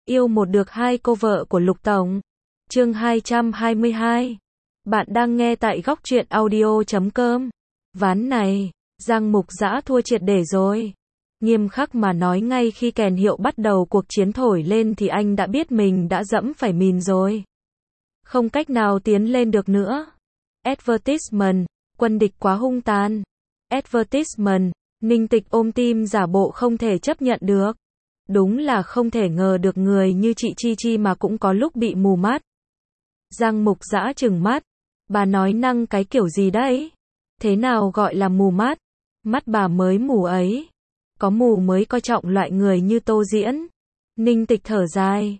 Yêu một được hai cô vợ của Lục Tổng. Chương 222. Bạn đang nghe tại góc truyện audio.com. Ván này, Giang Mục Dã thua triệt để rồi. Nghiêm khắc mà nói, ngay khi kèn hiệu bắt đầu cuộc chiến thổi lên thì anh đã biết mình đã dẫm phải mìn rồi. Không cách nào tiến lên được nữa. Advertisement, quân địch quá hung tàn. Advertisement, Ninh Tịch ôm tim giả bộ không thể chấp nhận được. Đúng là không thể ngờ được người như chị Chi Chi mà cũng có lúc bị mù mắt. Giang Mục Dã trừng mắt. Bà nói năng cái kiểu gì đấy? Thế nào gọi là mù mắt? Mắt bà mới mù ấy. Có mù mới coi trọng loại người như Tô Diễn. Ninh Tịch thở dài.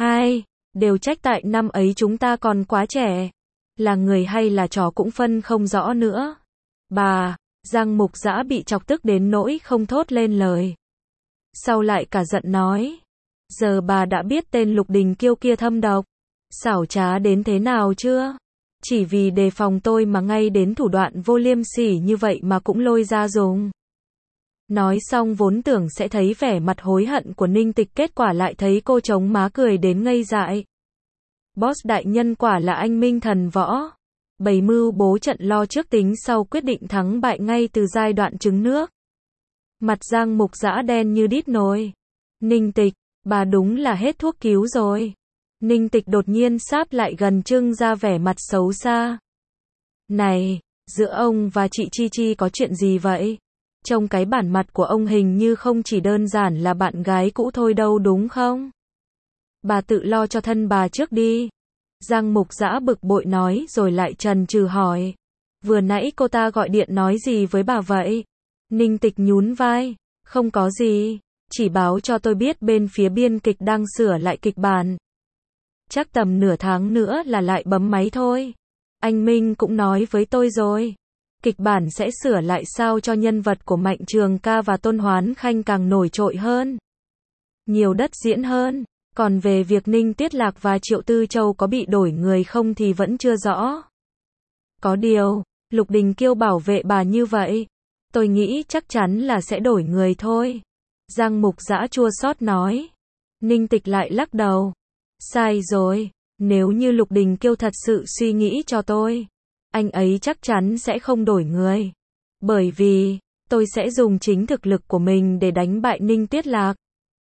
Đều trách tại năm ấy chúng ta còn quá trẻ. Là người hay là trò cũng phân không rõ nữa. Bà, Giang Mục Dã bị chọc tức đến nỗi không thốt lên lời. Sau lại cả giận nói. Giờ bà đã biết tên Lục Đình Kiêu kia thâm độc, xảo trá đến thế nào chưa? Chỉ vì đề phòng tôi mà ngay đến thủ đoạn vô liêm sỉ như vậy mà cũng lôi ra dùng. Nói xong vốn tưởng sẽ thấy vẻ mặt hối hận của Ninh Tịch, kết quả lại thấy cô chống má cười đến ngây dại. Boss đại nhân quả là anh minh thần võ. Bày mưu bố trận, lo trước tính sau, quyết định thắng bại ngay từ giai đoạn trứng nước. Mặt Giang Mục Dã đen như đít nồi. Ninh Tịch, bà đúng là hết thuốc cứu rồi. Ninh Tịch đột nhiên sáp lại gần, trưng ra vẻ mặt xấu xa. Này, giữa ông và chị Chi Chi có chuyện gì vậy? Trông cái bản mặt của ông hình như không chỉ đơn giản là bạn gái cũ thôi đâu, đúng không? Bà tự lo cho thân bà trước đi. Giang Mục Dã bực bội nói, rồi lại chần chừ hỏi. Vừa nãy cô ta gọi điện nói gì với bà vậy? Ninh Tịch nhún vai. Không có gì, chỉ báo cho tôi biết bên phía biên kịch đang sửa lại kịch bản. Chắc tầm nửa tháng nữa là lại bấm máy thôi. Anh Minh cũng nói với tôi rồi. Kịch bản sẽ sửa lại sao cho nhân vật của Mạnh Trường Ca và Tôn Hoán Khanh càng nổi trội hơn, nhiều đất diễn hơn. Còn về việc Ninh Tiết Lạc và Triệu Tư Châu có bị đổi người không thì vẫn chưa rõ. Có điều, Lục Đình Kiêu bảo vệ bà như vậy, tôi nghĩ chắc chắn là sẽ đổi người thôi. Giang Mục Dã chua xót nói. Ninh Tịch lại lắc đầu. Sai rồi, nếu như Lục Đình Kiêu thật sự suy nghĩ cho tôi, anh ấy chắc chắn sẽ không đổi người. Bởi vì, tôi sẽ dùng chính thực lực của mình để đánh bại Ninh Tiết Lạc.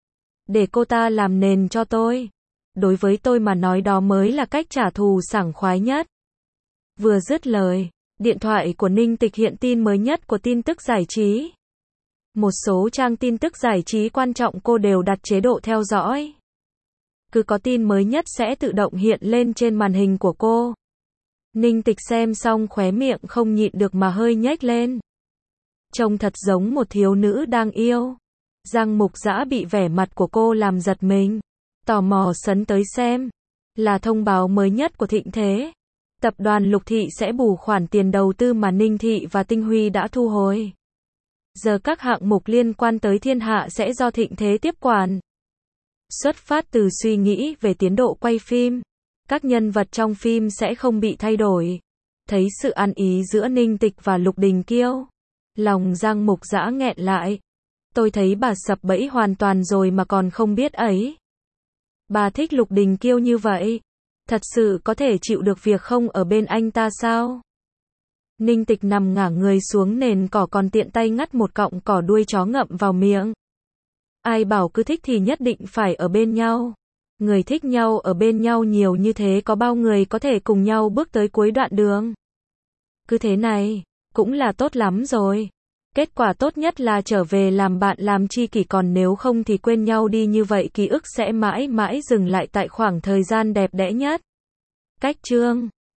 Để cô ta làm nền cho tôi. Đối với tôi mà nói đó mới là cách trả thù sảng khoái nhất. Vừa dứt lời, điện thoại của Ninh Tịch hiện tin mới nhất của tin tức giải trí. Một số trang tin tức giải trí quan trọng cô đều đặt chế độ theo dõi. Cứ có tin mới nhất sẽ tự động hiện lên trên màn hình của cô. Ninh Tịch xem xong khóe miệng không nhịn được mà hơi nhếch lên. Trông thật giống một thiếu nữ đang yêu. Giang Mục Dã bị vẻ mặt của cô làm giật mình. Tò mò sấn tới xem. Là thông báo mới nhất của Thịnh Thế. Tập đoàn Lục Thị sẽ bù khoản tiền đầu tư mà Ninh Thị và Tinh Huy đã thu hồi. Giờ các hạng mục liên quan tới Thiên Hạ sẽ do Thịnh Thế tiếp quản. Xuất phát từ suy nghĩ về tiến độ quay phim, các nhân vật trong phim sẽ không bị thay đổi. Thấy sự ăn ý giữa Ninh Tịch và Lục Đình Kiêu, lòng Giang Mục Dã nghẹn lại. Tôi thấy bà sập bẫy hoàn toàn rồi mà còn không biết ấy. Bà thích Lục Đình Kiêu như vậy, thật sự có thể chịu được việc không ở bên anh ta sao? Ninh Tịch nằm ngả người xuống nền cỏ, còn tiện tay ngắt một cọng cỏ đuôi chó ngậm vào miệng. Ai bảo cứ thích thì nhất định phải ở bên nhau. Người thích nhau ở bên nhau nhiều như thế, có bao người có thể cùng nhau bước tới cuối đoạn đường. Cứ thế này, cũng là tốt lắm rồi. Kết quả tốt nhất là trở về làm bạn làm tri kỷ, còn nếu không thì quên nhau đi, như vậy ký ức sẽ mãi mãi dừng lại tại khoảng thời gian đẹp đẽ nhất. Cách chương